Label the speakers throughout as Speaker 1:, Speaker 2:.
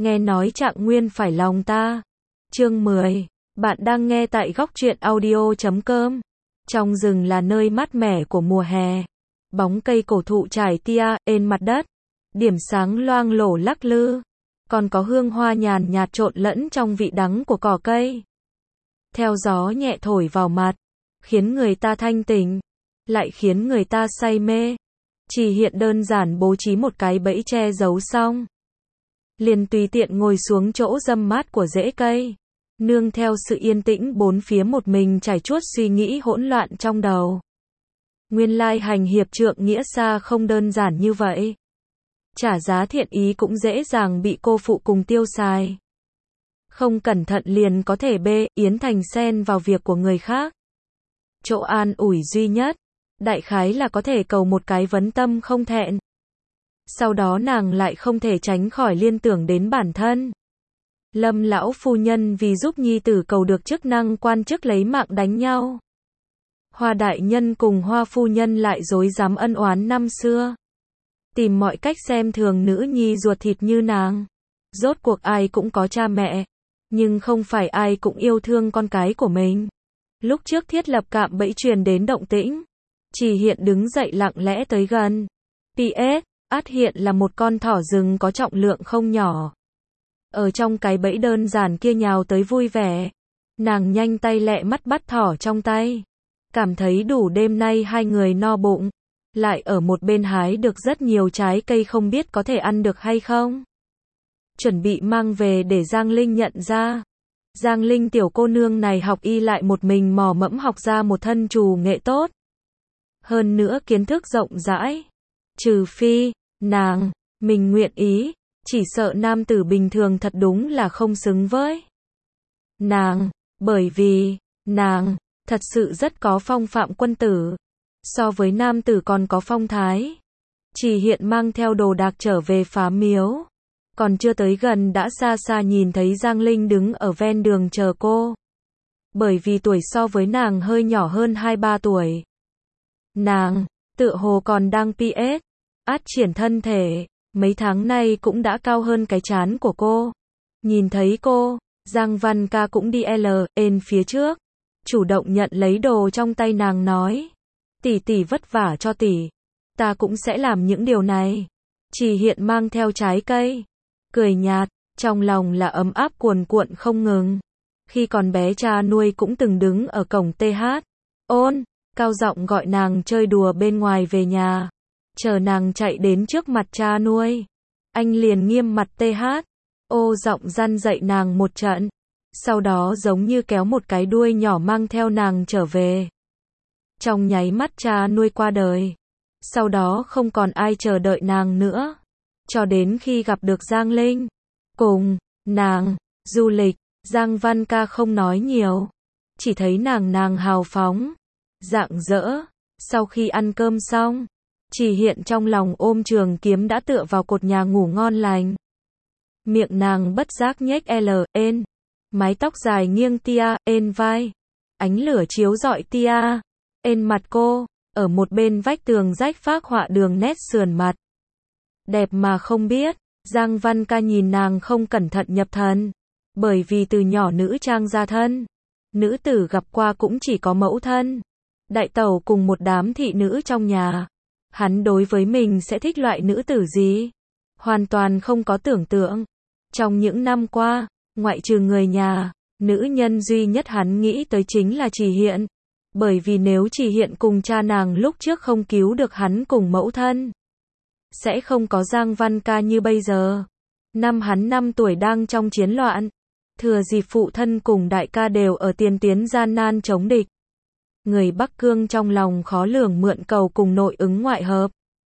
Speaker 1: nghe nói Trạng Nguyên phải lòng ta. Chương 10. Bạn đang nghe tại góc truyện audio.com. Trong rừng là nơi mát mẻ của mùa hè. Bóng cây cổ thụ trải tia trên mặt đất. Điểm sáng loang lổ lắc lư. Còn có hương hoa nhàn nhạt trộn lẫn trong vị đắng của cỏ cây. Theo gió nhẹ thổi vào mặt, khiến người ta thanh tỉnh, lại khiến người ta say mê. Chỉ hiện đơn giản bố trí một cái bẫy che giấu xong, liền tùy tiện ngồi xuống chỗ râm mát của rễ cây, nương theo sự yên tĩnh bốn phía một mình trải chuốt suy nghĩ hỗn loạn trong đầu. Nguyên lai hành hiệp trượng nghĩa xa không đơn giản như vậy. Trả giá thiện ý cũng dễ dàng bị cô phụ cùng tiêu xài. Không cẩn thận liền có thể bê yến thành xen vào việc của người khác. Chỗ an ủi duy nhất, đại khái là có thể cầu một cái vấn tâm không thẹn. Sau đó nàng lại không thể tránh khỏi liên tưởng đến bản thân. Lâm lão phu nhân vì giúp nhi tử cầu được chức năng quan chức lấy mạng đánh nhau. Hoa đại nhân cùng Hoa phu nhân lại rối rắm ân oán năm xưa. Tìm mọi cách xem thường nữ nhi ruột thịt như nàng. Rốt cuộc ai cũng có cha mẹ, nhưng không phải ai cũng yêu thương con cái của mình. Lúc trước thiết lập cạm bẫy truyền đến động tĩnh, Chỉ Hiện đứng dậy lặng lẽ tới gần. PS, át hiện là một con thỏ rừng có trọng lượng không nhỏ. Ở trong cái bẫy đơn giản kia nhào tới vui vẻ. Nàng nhanh tay lẹ mắt bắt thỏ trong tay. Cảm thấy đủ đêm nay hai người no bụng. Lại ở một bên hái được rất nhiều trái cây không biết có thể ăn được hay không. Chuẩn bị mang về để Giang Linh nhận ra. Giang Linh tiểu cô nương này học y lại một mình mò mẫm học ra một thân trù nghệ tốt. Hơn nữa kiến thức rộng rãi. Trừ phi, mình nguyện ý, chỉ sợ nam tử bình thường thật đúng là không xứng với nàng, bởi vì, nàng, thật sự rất có phong phạm quân tử. So với nam tử còn có phong thái. Chỉ Hiện mang theo đồ đạc trở về Phá Miếu. Còn chưa tới gần đã xa xa nhìn thấy Giang Linh đứng ở ven đường chờ cô. Bởi vì tuổi so với nàng hơi nhỏ hơn 2-3 tuổi. Nàng, tựa hồ còn đang PS, át triển thân thể, mấy tháng nay cũng đã cao hơn cái trán của cô. Nhìn thấy cô, Giang Văn Ca cũng đi lên phía trước. Chủ động nhận lấy đồ trong tay nàng nói. Tỷ tỷ vất vả cho tỷ. Ta cũng sẽ làm những điều này. Chỉ Hiện mang theo trái cây. Cười nhạt, trong lòng là ấm áp cuồn cuộn không ngừng. Khi còn bé cha nuôi cũng từng đứng ở cổng TH. Cao giọng gọi nàng chơi đùa bên ngoài về nhà. Chờ nàng chạy đến trước mặt cha nuôi. Anh liền nghiêm mặt TH. Giọng răn dạy nàng một trận. Sau đó giống như kéo một cái đuôi nhỏ mang theo nàng trở về. Trong nháy mắt cha nuôi qua đời. Sau đó không còn ai chờ đợi nàng nữa. Cho đến khi gặp được Giang Linh. Cùng nàng du lịch, Giang Văn Ca không nói nhiều. Chỉ thấy nàng hào phóng, rạng rỡ. Sau khi ăn cơm xong, Chỉ Hiện trong lòng ôm trường kiếm đã tựa vào cột nhà ngủ ngon lành. Miệng nàng bất giác nhếch lên. Mái tóc dài nghiêng tia lên vai. Ánh lửa chiếu rọi tia lên mặt cô. Ở một bên vách tường rách phác họa đường nét sườn mặt. Đẹp mà không biết. Giang Văn Ca nhìn nàng không cẩn thận nhập thần. Bởi vì từ nhỏ nữ trang ra thân. Nữ tử gặp qua cũng chỉ có mẫu thân. Đại tẩu cùng một đám thị nữ trong nhà. Hắn đối với mình sẽ thích loại nữ tử gì? Hoàn toàn không có tưởng tượng. Trong những năm qua, ngoại trừ người nhà, nữ nhân duy nhất hắn nghĩ tới chính là Chỉ Hiện. Bởi vì nếu Chỉ Hiện cùng cha nàng lúc trước không cứu được hắn cùng mẫu thân, sẽ không có Giang Văn Ca như bây giờ. Năm hắn 5 tuổi đang trong chiến loạn. Thừa dịp phụ thân cùng đại ca đều ở tiền tuyến gian nan chống địch. Người Bắc Cương trong lòng khó lường mượn cầu cùng nội ứng ngoại hợp.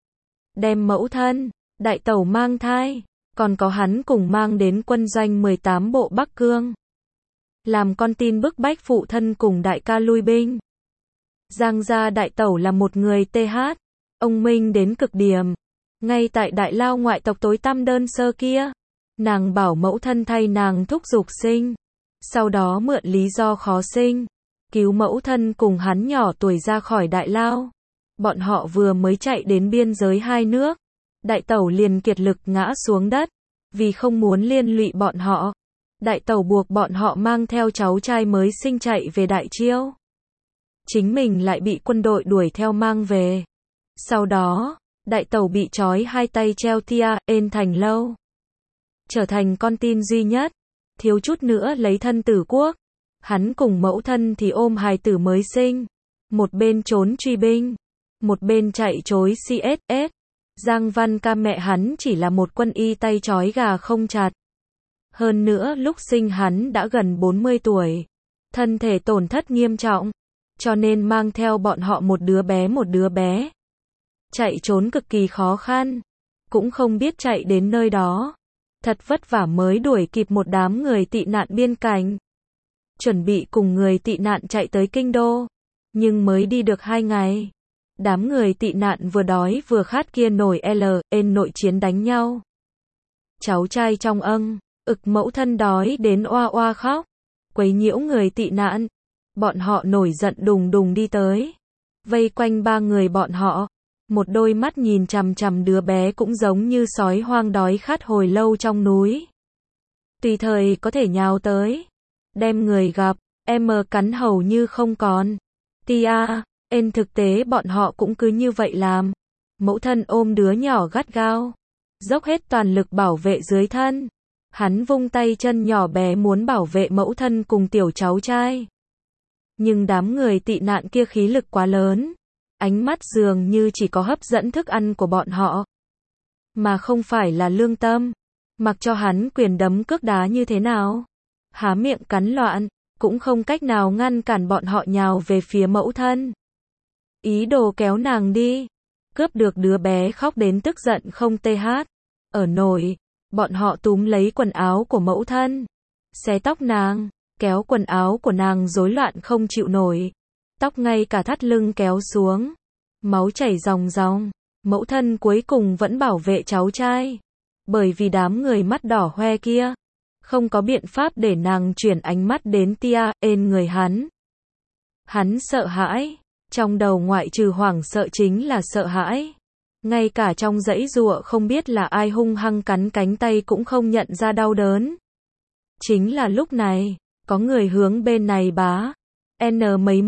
Speaker 1: Đem mẫu thân, đại tẩu mang thai, còn có hắn cùng mang đến quân doanh 18 bộ Bắc Cương. Làm con tin bức bách phụ thân cùng đại ca lui binh. Giang gia đại tẩu là một người TH, ông minh đến cực điểm. Ngay tại đại lao ngoại tộc tối tăm đơn sơ kia, nàng bảo mẫu thân thay nàng thúc giục sinh. Sau đó mượn lý do khó sinh, cứu mẫu thân cùng hắn nhỏ tuổi ra khỏi đại lao. Bọn họ vừa mới chạy đến biên giới hai nước, đại tẩu liền kiệt lực ngã xuống đất. Vì không muốn liên lụy bọn họ, đại tẩu buộc bọn họ mang theo cháu trai mới sinh chạy về Đại Chiêu. Chính mình lại bị quân đội đuổi theo mang về. Sau đó, đại tẩu bị trói hai tay treo tia, ên thành lâu. Trở thành con tin duy nhất, thiếu chút nữa lấy thân tử quốc. Hắn cùng mẫu thân thì ôm hài tử mới sinh. Một bên trốn truy binh, một bên chạy trối CSS. Giang Văn Ca mẹ hắn chỉ là một quân y tay trói gà không chặt. Hơn nữa lúc sinh hắn đã gần 40 tuổi. Thân thể tổn thất nghiêm trọng, cho nên mang theo bọn họ một đứa bé. Chạy trốn cực kỳ khó khăn, cũng không biết chạy đến nơi đó. Thật vất vả mới đuổi kịp một đám người tị nạn biên cảnh. Chuẩn bị cùng người tị nạn chạy tới kinh đô, nhưng mới đi được 2 ngày. Đám người tị nạn vừa đói vừa khát kia nổi nội chiến đánh nhau. Cháu trai trong mẫu thân đói đến oa oa khóc, quấy nhiễu người tị nạn. Bọn họ nổi giận đùng đùng đi tới, vây quanh 3 người bọn họ, một đôi mắt nhìn chằm chằm đứa bé cũng giống như sói hoang đói khát hồi lâu trong núi. Tùy thời có thể nhào tới, đem người gặp, cắn hầu như không còn. Thực tế bọn họ cũng cứ như vậy làm. Mẫu thân ôm đứa nhỏ gắt gao, dốc hết toàn lực bảo vệ dưới thân. Hắn vung tay chân nhỏ bé muốn bảo vệ mẫu thân cùng tiểu cháu trai. Nhưng đám người tị nạn kia khí lực quá lớn, ánh mắt dường như chỉ có hấp dẫn thức ăn của bọn họ, mà không phải là lương tâm. Mặc cho hắn quyền đấm cước đá như thế nào, há miệng cắn loạn, cũng không cách nào ngăn cản bọn họ nhào về phía mẫu thân. Ý đồ kéo nàng đi, cướp được đứa bé khóc đến tức giận không ở nổi. Bọn họ túm lấy quần áo của mẫu thân, xé tóc nàng, kéo quần áo của nàng rối loạn không chịu nổi. Tóc ngay cả thắt lưng kéo xuống, máu chảy ròng ròng. Mẫu thân cuối cùng vẫn bảo vệ cháu trai, bởi vì đám người mắt đỏ hoe kia không có biện pháp để nàng chuyển ánh mắt đến người hắn. Hắn sợ hãi, trong đầu ngoại trừ hoảng sợ chính là sợ hãi. Ngay cả trong giãy giụa không biết là ai hung hăng cắn cánh tay cũng không nhận ra đau đớn. Chính là lúc này, có người hướng bên này bá mấy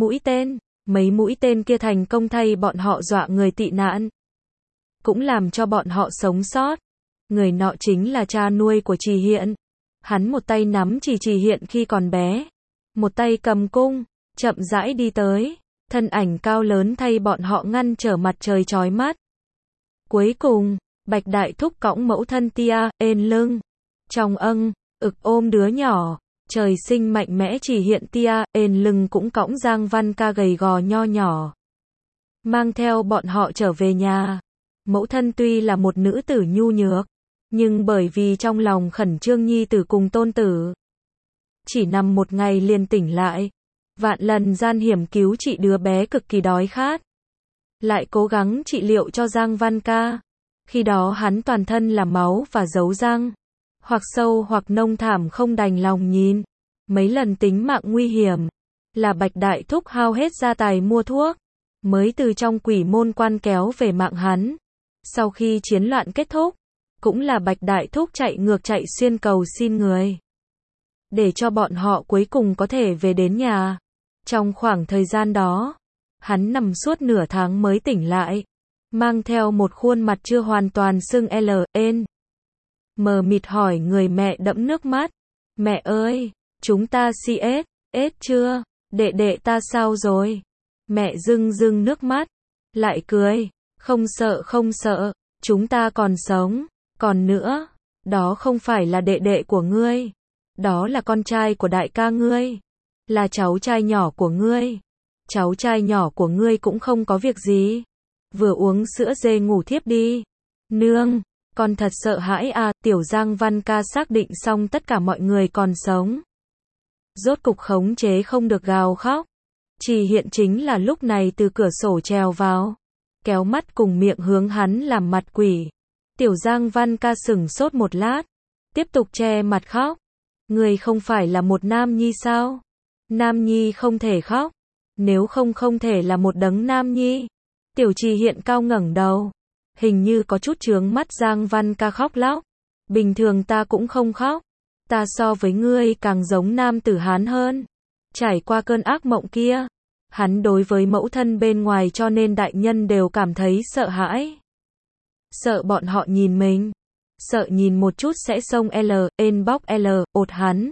Speaker 1: mũi tên kia thành công thay bọn họ dọa người tị nạn, cũng làm cho bọn họ sống sót. Người nọ chính là cha nuôi của Trì Hiện. Hắn một tay nắm Trì Hiện khi còn bé, một tay cầm cung, chậm rãi đi tới, thân ảnh cao lớn thay bọn họ ngăn trở mặt trời chói mắt. Cuối cùng, Bạch Đại Thúc cõng mẫu thân lưng, trong ôm đứa nhỏ, trời sinh mạnh mẽ Trì Hiện lưng cũng cõng Giang Văn Ca gầy gò nho nhỏ, mang theo bọn họ trở về nhà. Mẫu thân tuy là một nữ tử nhu nhược, nhưng bởi vì trong lòng khẩn trương nhi tử cùng tôn tử, chỉ nằm một ngày liền tỉnh lại, vạn lần gian hiểm cứu trị đứa bé cực kỳ đói khát, lại cố gắng trị liệu cho Giang Văn Ca. Khi đó hắn toàn thân là máu và dấu răng, hoặc sâu hoặc nông thảm không đành lòng nhìn. Mấy lần tính mạng nguy hiểm, là Bạch Đại Thúc hao hết gia tài mua thuốc, mới từ trong quỷ môn quan kéo về mạng hắn. Sau khi chiến loạn kết thúc, cũng là Bạch Đại Thúc chạy ngược chạy xuyên cầu xin người, để cho bọn họ cuối cùng có thể về đến nhà. Trong khoảng thời gian đó, hắn nằm suốt nửa tháng mới tỉnh lại, mang theo một khuôn mặt chưa hoàn toàn sưng mờ mịt hỏi người mẹ đẫm nước mắt. Mẹ ơi, chúng ta CS chưa? Đệ đệ ta sao rồi? Mẹ rưng rưng nước mắt, lại cười. Không sợ, chúng ta còn sống. Còn nữa, đó không phải là đệ đệ của ngươi, đó là con trai của đại ca ngươi, là cháu trai nhỏ của ngươi. Cháu trai nhỏ của ngươi cũng không có việc gì, vừa uống sữa dê ngủ thiếp đi. Nương, con thật sợ hãi à. Tiểu Giang Văn Ca xác định xong tất cả mọi người còn sống, rốt cục khống chế không được gào khóc. Trì Hiện chính là lúc này từ cửa sổ trèo vào, kéo mắt cùng miệng hướng hắn làm mặt quỷ. Tiểu Giang Văn Ca sửng sốt một lát, tiếp tục che mặt khóc. Người không phải là một nam nhi sao? Nam nhi không thể khóc, nếu không thể là một đấng nam nhi. Tiểu Trì Hiện cao ngẩng đầu, hình như có chút chướng mắt Giang Văn Ca khóc lóc. Bình thường ta cũng không khóc. Ta so với ngươi càng giống nam tử Hán hơn. Trải qua cơn ác mộng kia, hắn đối với mẫu thân bên ngoài cho nên đại nhân đều cảm thấy sợ hãi. Sợ bọn họ nhìn mình. Sợ nhìn một chút sẽ xông inbox ột hắn.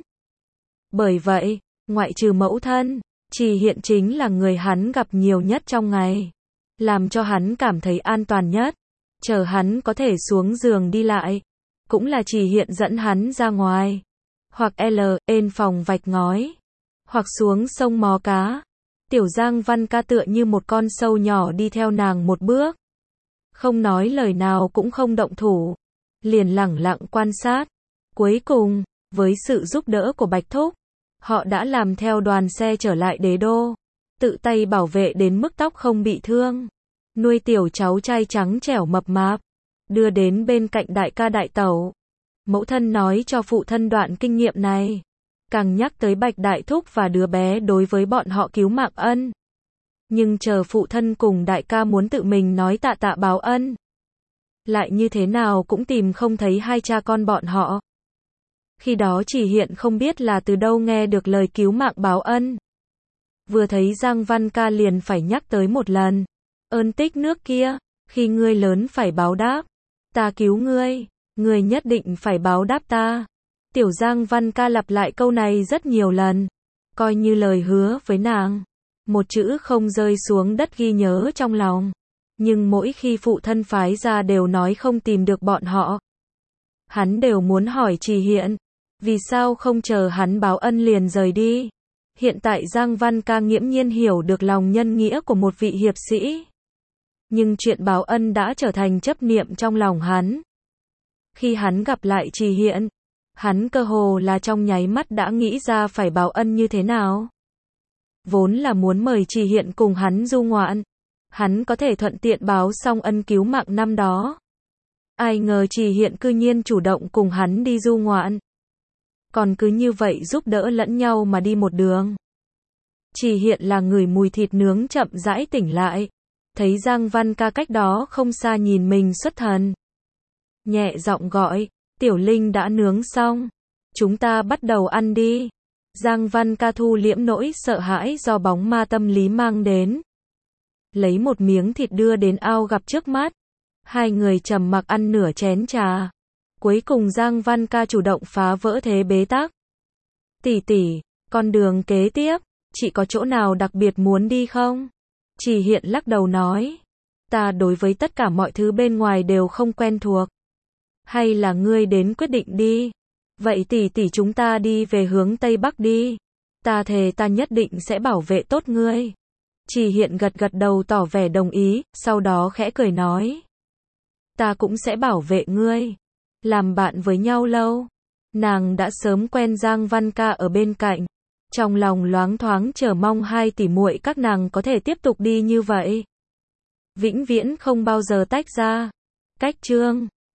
Speaker 1: Bởi vậy, ngoại trừ mẫu thân, Trì Hiện chính là người hắn gặp nhiều nhất trong ngày. Làm cho hắn cảm thấy an toàn nhất. Chờ hắn có thể xuống giường đi lại. Cũng là Trì Hiện dẫn hắn ra ngoài. Hoặc phòng vạch ngói. Hoặc xuống sông mò cá. Tiểu Giang Văn Ca tựa như một con sâu nhỏ đi theo nàng một bước. Không nói lời nào cũng không động thủ. Liền lẳng lặng quan sát. Cuối cùng, với sự giúp đỡ của Bạch Thúc, họ đã làm theo đoàn xe trở lại đế đô. Tự tay bảo vệ đến mức tóc không bị thương. Nuôi tiểu cháu trai trắng trẻo mập mạp. Đưa đến bên cạnh đại ca đại tẩu. Mẫu thân nói cho phụ thân đoạn kinh nghiệm này. Càng nhắc tới Bạch Đại Thúc và đứa bé đối với bọn họ cứu mạng ân. Nhưng chờ phụ thân cùng đại ca muốn tự mình nói tạ tạ báo ân. Lại như thế nào cũng tìm không thấy hai cha con bọn họ. Khi đó Trì Hiện không biết là từ đâu nghe được lời cứu mạng báo ân. Vừa thấy Giang Văn Ca liền phải nhắc tới một lần. Ơn tích nước kia, khi ngươi lớn phải báo đáp. Ta cứu ngươi nhất định phải báo đáp ta. Tiểu Giang Văn Ca lặp lại câu này rất nhiều lần. Coi như lời hứa với nàng. Một chữ không rơi xuống đất ghi nhớ trong lòng. Nhưng mỗi khi phụ thân phái ra đều nói không tìm được bọn họ. Hắn đều muốn hỏi Trì Hiện. Vì sao không chờ hắn báo ân liền rời đi? Hiện tại Giang Văn Ca nghiễm nhiên hiểu được lòng nhân nghĩa của một vị hiệp sĩ. Nhưng chuyện báo ân đã trở thành chấp niệm trong lòng hắn. Khi hắn gặp lại Trì Hiện, hắn cơ hồ là trong nháy mắt đã nghĩ ra phải báo ân như thế nào. Vốn là muốn mời Trì Hiện cùng hắn du ngoạn. Hắn có thể thuận tiện báo xong ân cứu mạng năm đó. Ai ngờ Trì Hiện cư nhiên chủ động cùng hắn đi du ngoạn. Còn cứ như vậy giúp đỡ lẫn nhau mà đi một đường. Trì Hiện là người mùi thịt nướng chậm rãi tỉnh lại. Thấy Giang Văn Ca cách đó không xa nhìn mình xuất thần. Nhẹ giọng gọi, Tiểu Linh đã nướng xong. Chúng ta bắt đầu ăn đi. Giang Văn Ca thu liễm nỗi sợ hãi do bóng ma tâm lý mang đến. Lấy một miếng thịt đưa đến ao gặp trước mắt. Hai người trầm mặc ăn nửa chén trà. Cuối cùng Giang Văn Ca chủ động phá vỡ thế bế tắc. Tỷ tỷ, con đường kế tiếp, chị có chỗ nào đặc biệt muốn đi không? Trì Hiện lắc đầu nói. Ta đối với tất cả mọi thứ bên ngoài đều không quen thuộc. Hay là ngươi đến quyết định đi. Vậy tỷ tỷ chúng ta đi về hướng Tây Bắc đi. Ta thề ta nhất định sẽ bảo vệ tốt ngươi. Trì Hiện gật gật đầu tỏ vẻ đồng ý, sau đó khẽ cười nói. Ta cũng sẽ bảo vệ ngươi. Làm bạn với nhau lâu. Nàng đã sớm quen Giang Văn Ca ở bên cạnh. Trong lòng loáng thoáng chờ mong hai tỷ muội các nàng có thể tiếp tục đi như vậy. Vĩnh viễn không bao giờ tách ra. Cách chương